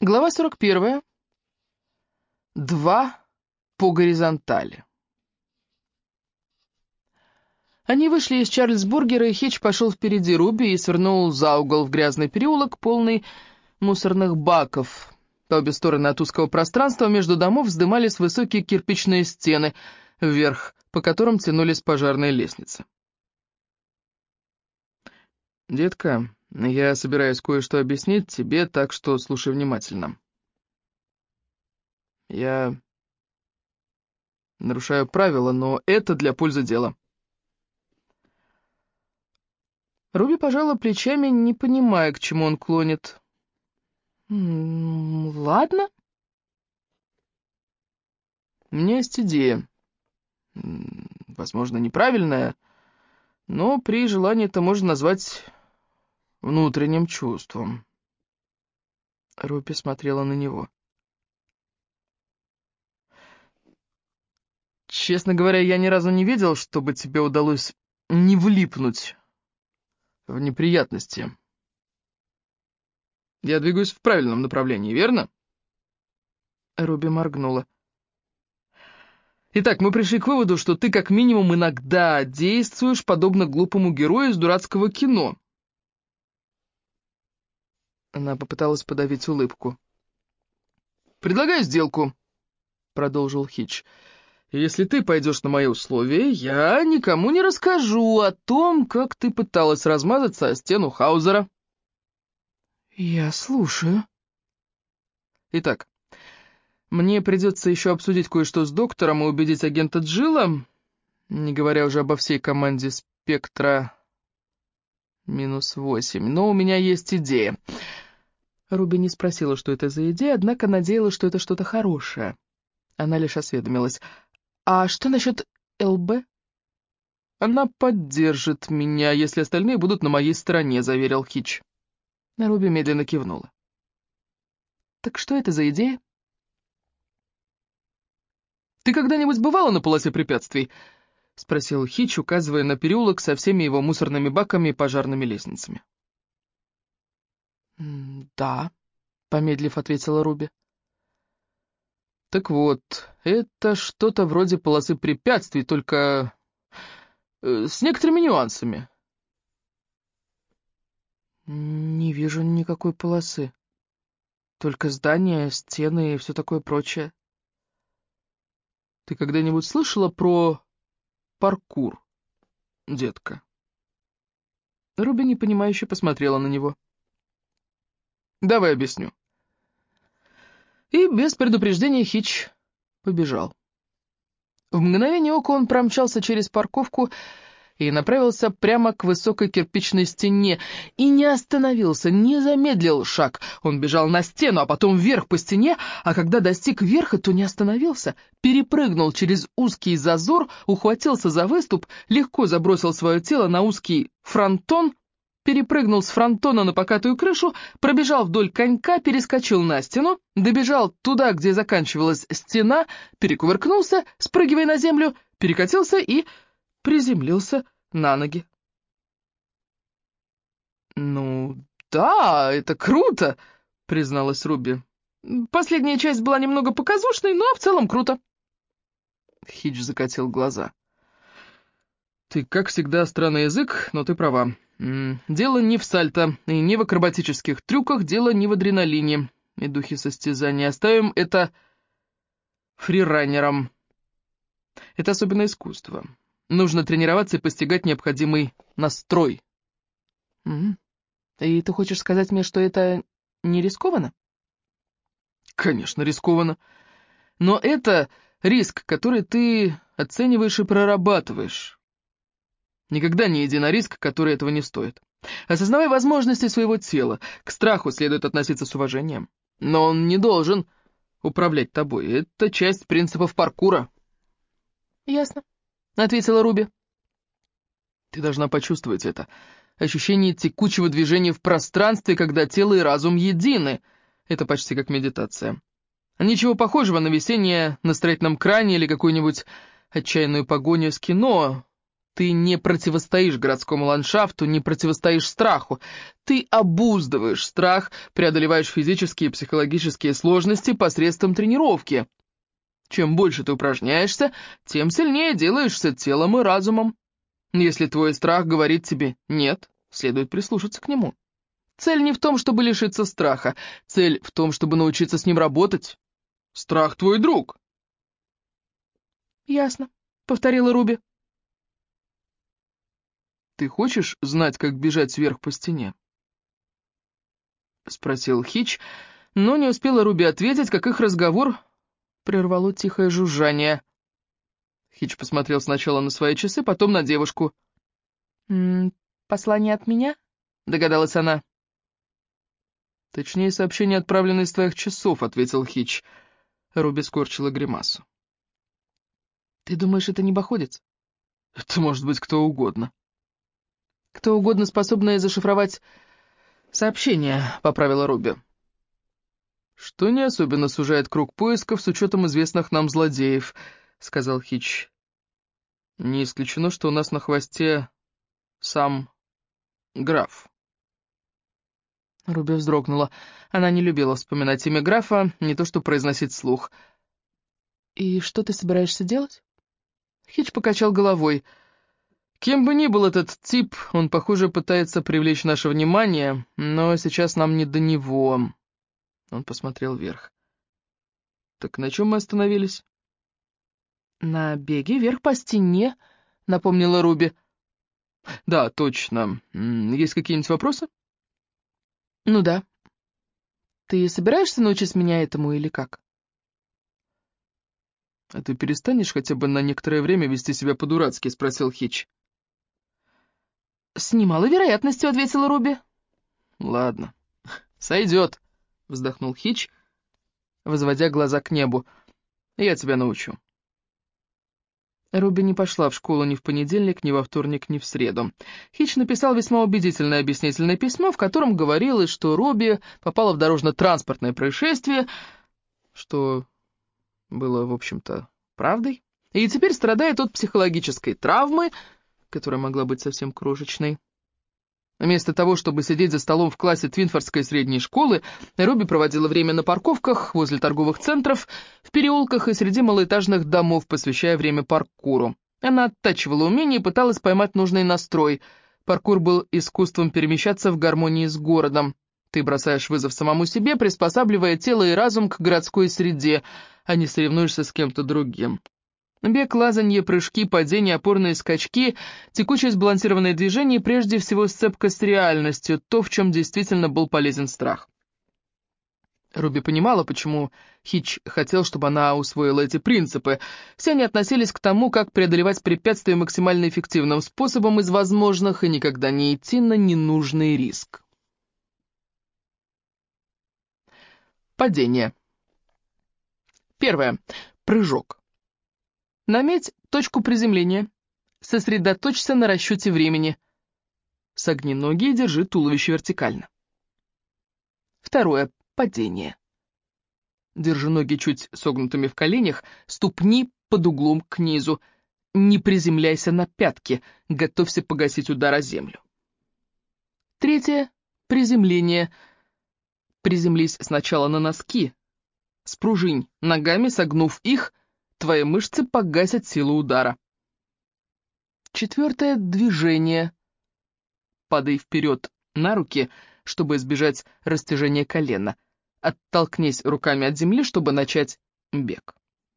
Глава 41. Два по горизонтали. Они вышли из Чарльзбургера, и Хитч пошел впереди Руби и свернул за угол в грязный переулок, полный мусорных баков. По обе стороны от узкого пространства между домов вздымались высокие кирпичные стены вверх, по которым тянулись пожарные лестницы. «Детка, я собираюсь кое-что объяснить тебе, так что слушай внимательно. Я нарушаю правила, но это для пользы дела». Руби пожала плечами, не понимая, к чему он клонит. Ладно. У меня есть идея. Возможно, неправильная, но при желании это можно назвать внутренним чувством». Руби смотрела на него. «Честно говоря, я ни разу не видел, чтобы тебе удалось не влипнуть в неприятности. Я двигаюсь в правильном направлении, верно?» Руби моргнула. «Итак, мы пришли к выводу, что ты как минимум иногда действуешь подобно глупому герою из дурацкого кино». Она попыталась подавить улыбку. «Предлагаю сделку», — продолжил Хитч. «Если ты пойдешь на мои условия, я никому не расскажу о том, как ты пыталась размазаться о стену Хаузера». «Я слушаю». «Итак, мне придется еще обсудить кое-что с доктором и убедить агента Джилла, не говоря уже обо всей команде «Спектра -8», но у меня есть идея». Руби не спросила, что это за идея, однако надеялась, что это что-то хорошее. Она лишь осведомилась. «А что насчет ЛБ?» «Она поддержит меня, если остальные будут на моей стороне», — заверил Хитч. Руби медленно кивнула. «Так что это за идея?» «Ты когда-нибудь бывала на полосе препятствий?» — спросил Хитч, указывая на переулок со всеми его мусорными баками и пожарными лестницами. «Да», — помедлив ответила Руби. «Так вот, это что-то вроде полосы препятствий, только с некоторыми нюансами». «Не вижу никакой полосы. Только здания, стены и все такое прочее». «Ты когда-нибудь слышала про паркур, детка?» Руби непонимающе посмотрела на него. «Давай объясню». И без предупреждения Хитч побежал. В мгновение ока он промчался через парковку и направился прямо к высокой кирпичной стене, и не остановился, не замедлил шаг. Он бежал на стену, а потом вверх по стене, а когда достиг верха, то не остановился, перепрыгнул через узкий зазор, ухватился за выступ, легко забросил свое тело на узкий фронтон, перепрыгнул с фронтона на покатую крышу, пробежал вдоль конька, перескочил на стену, добежал туда, где заканчивалась стена, перекувыркнулся, спрыгивая на землю, перекатился и приземлился на ноги. «Ну, да, это круто», — призналась Руби. «Последняя часть была немного показушной, но в целом круто». Хитч закатил глаза. «Ты, как всегда, странный язык, но ты права. Дело не в сальто и не в акробатических трюках, дело не в адреналине и духе состязания. Оставим это фрираннерам. Это особенное искусство. Нужно тренироваться и постигать необходимый настрой». «И ты хочешь сказать мне, что это не рискованно?» «Конечно, рискованно. Но это риск, который ты оцениваешь и прорабатываешь. Никогда не иди на риск, который этого не стоит. Осознавай возможности своего тела. К страху следует относиться с уважением. Но он не должен управлять тобой. Это часть принципов паркура». «Ясно», — ответила Руби. «Ты должна почувствовать это. Ощущение текучего движения в пространстве, когда тело и разум едины. Это почти как медитация. Ничего похожего на висение на строительном кране или какую-нибудь отчаянную погоню с кино. Ты не противостоишь городскому ландшафту, не противостоишь страху. Ты обуздываешь страх, преодолеваешь физические и психологические сложности посредством тренировки. Чем больше ты упражняешься, тем сильнее делаешься телом и разумом. Если твой страх говорит тебе «нет», следует прислушаться к нему. Цель не в том, чтобы лишиться страха. Цель в том, чтобы научиться с ним работать. Страх твой друг. «Ясно», — повторила Руби. «Ты хочешь знать, как бежать вверх по стене?» — спросил Хич, но не успела Руби ответить, как их разговор прервало тихое жужжание. Хич посмотрел сначала на свои часы, потом на девушку. «Послание от меня?» — догадалась она. «Точнее, сообщение, отправленное из твоих часов», — ответил Хич. Руби скорчила гримасу. «Ты думаешь, это небоходец?» «Это может быть кто угодно». «Кто угодно, способный зашифровать сообщение», — поправила Руби. «Что не особенно сужает круг поисков с учетом известных нам злодеев», — сказал Хич. «Не исключено, что у нас на хвосте сам граф». Руби вздрогнула. Она не любила вспоминать имя графа, не то что произносить вслух. «И что ты собираешься делать?» Хич покачал головой. «Кем бы ни был этот тип, он, похоже, пытается привлечь наше внимание, но сейчас нам не до него». Он посмотрел вверх. «Так на чем мы остановились?» «На беге вверх по стене», — напомнила Руби. «Да, точно. Есть какие-нибудь вопросы?» «Ну да. Ты собираешься научить меня этому или как?» «А ты перестанешь хотя бы на некоторое время вести себя по-дурацки?» — спросил Хич. «С немалой вероятностью», — ответила Руби. «Ладно, сойдет», — вздохнул Хич, возводя глаза к небу. «Я тебя научу». Руби не пошла в школу ни в понедельник, ни во вторник, ни в среду. Хич написал весьма убедительное объяснительное письмо, в котором говорилось, что Руби попала в дорожно-транспортное происшествие, что было, в общем-то, правдой, и теперь страдает от психологической травмы, которая могла быть совсем крошечной. Вместо того, чтобы сидеть за столом в классе Твинфордской средней школы, Руби проводила время на парковках, возле торговых центров, в переулках и среди малоэтажных домов, посвящая время паркуру. Она оттачивала умение и пыталась поймать нужный настрой. Паркур был искусством перемещаться в гармонии с городом. Ты бросаешь вызов самому себе, приспосабливая тело и разум к городской среде, а не соревнуешься с кем-то другим. Бег, лазанье, прыжки, падения, опорные скачки, текучее сбалансированное движение и прежде всего сцепка с реальностью, то, в чем действительно был полезен страх. Руби понимала, почему Хич хотел, чтобы она усвоила эти принципы. Все они относились к тому, как преодолевать препятствия максимально эффективным способом из возможных и никогда не идти на ненужный риск. Падение. Первое. Прыжок. Наметь точку приземления. Сосредоточься на расчете времени. Согни ноги и держи туловище вертикально. Второе. Падение. Держи ноги чуть согнутыми в коленях, ступни под углом к низу. Не приземляйся на пятки, готовься погасить удар о землю. Третье. Приземление. Приземлись сначала на носки. Спружинь ногами, согнув их, твои мышцы погасят силу удара. Четвертое. Движение. Падай вперед на руки, чтобы избежать растяжения колена. Оттолкнись руками от земли, чтобы начать бег.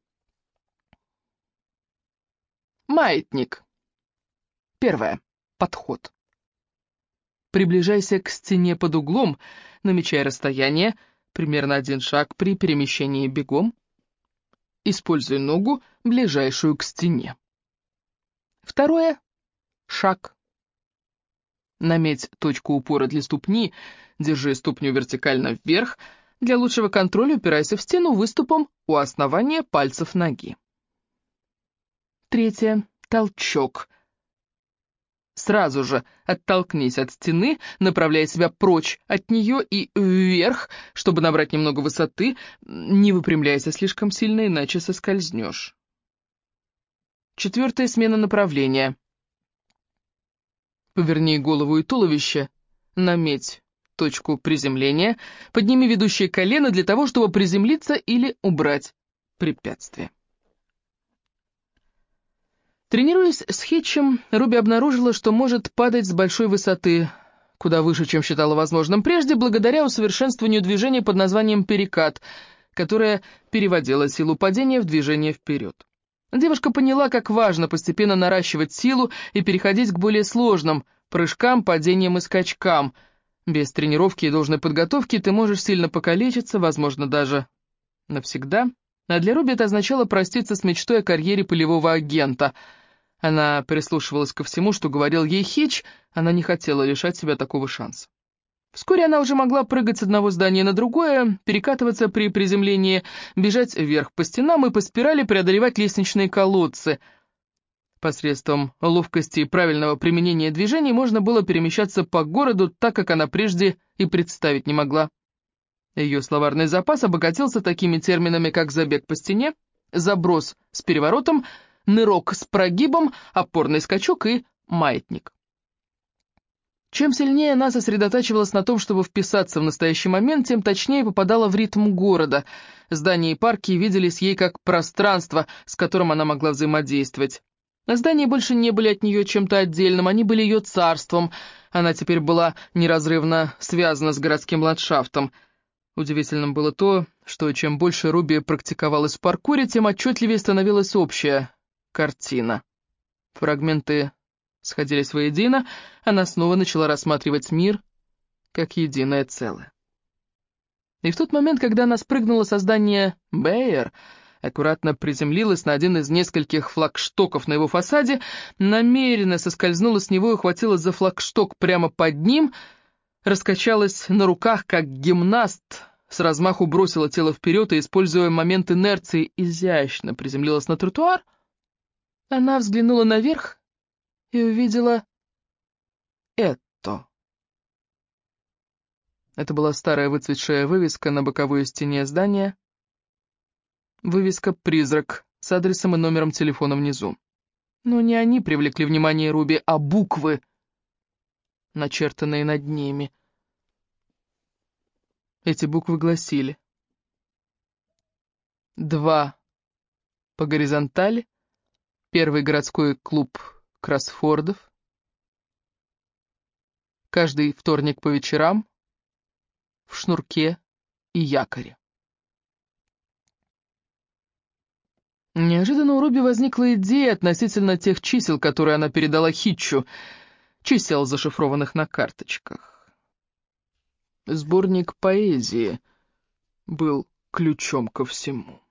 Маятник. Первое. Подход. Приближайся к стене под углом, намечай расстояние, примерно 1 шаг при перемещении бегом. Используй ногу, ближайшую к стене. Второе. Шаг. Наметь точку упора для ступни, держи ступню вертикально вверх. Для лучшего контроля упирайся в стену выступом у основания пальцев ноги. Третье. Толчок. Сразу же оттолкнись от стены, направляя себя прочь от нее и вверх, чтобы набрать немного высоты. Не выпрямляйся слишком сильно, иначе соскользнешь. Четвертое. Смена направления. Поверни голову и туловище, наметь точку приземления, подними ведущее колено для того, чтобы приземлиться или убрать препятствие. Тренируясь с Хитчем, Руби обнаружила, что может падать с большой высоты, куда выше, чем считала возможным прежде, благодаря усовершенствованию движения под названием перекат, которое переводило силу падения в движение вперед. Девушка поняла, как важно постепенно наращивать силу и переходить к более сложным прыжкам, падениям и скачкам. Без тренировки и должной подготовки ты можешь сильно покалечиться, возможно, даже навсегда. А для Руби это означало проститься с мечтой о карьере полевого агента. Она прислушивалась ко всему, что говорил ей Хитч, она не хотела лишать себя такого шанса. Вскоре она уже могла прыгать с одного здания на другое, перекатываться при приземлении, бежать вверх по стенам и по спирали преодолевать лестничные колодцы. Посредством ловкости и правильного применения движений можно было перемещаться по городу так, как она прежде и представить не могла. Ее словарный запас обогатился такими терминами, как забег по стене, заброс с переворотом, нырок с прогибом, опорный скачок и маятник. Чем сильнее она сосредотачивалась на том, чтобы вписаться в настоящий момент, тем точнее попадала в ритм города. Здания и парки виделись ей как пространство, с которым она могла взаимодействовать. Здания больше не были от нее чем-то отдельным, они были ее царством. Она теперь была неразрывно связана с городским ландшафтом. Удивительным было то, что чем больше Руби практиковалась в паркуре, тем отчетливее становилась общая картина. Фрагменты сходились воедино, она снова начала рассматривать мир как единое целое. И в тот момент, когда она спрыгнула со здания Бэйер, аккуратно приземлилась на один из нескольких флагштоков на его фасаде, намеренно соскользнула с него и ухватилась за флагшток прямо под ним, раскачалась на руках, как гимнаст, с размаху бросила тело вперед и, используя момент инерции, изящно приземлилась на тротуар. Она взглянула наверх и увидела это. Это была старая выцветшая вывеска на боковой стене здания. Вывеска «Призрак» с адресом и номером телефона внизу. Но не они привлекли внимание Руби, а буквы, начертанные над ними. Эти буквы гласили: 2 по горизонтали, первый городской клуб кроссфордов, каждый вторник по вечерам, в шнурке и якоре. Неожиданно у Руби возникла идея относительно тех чисел, которые она передала Хитчу, чисел, зашифрованных на карточках. Сборник поэзии был ключом ко всему.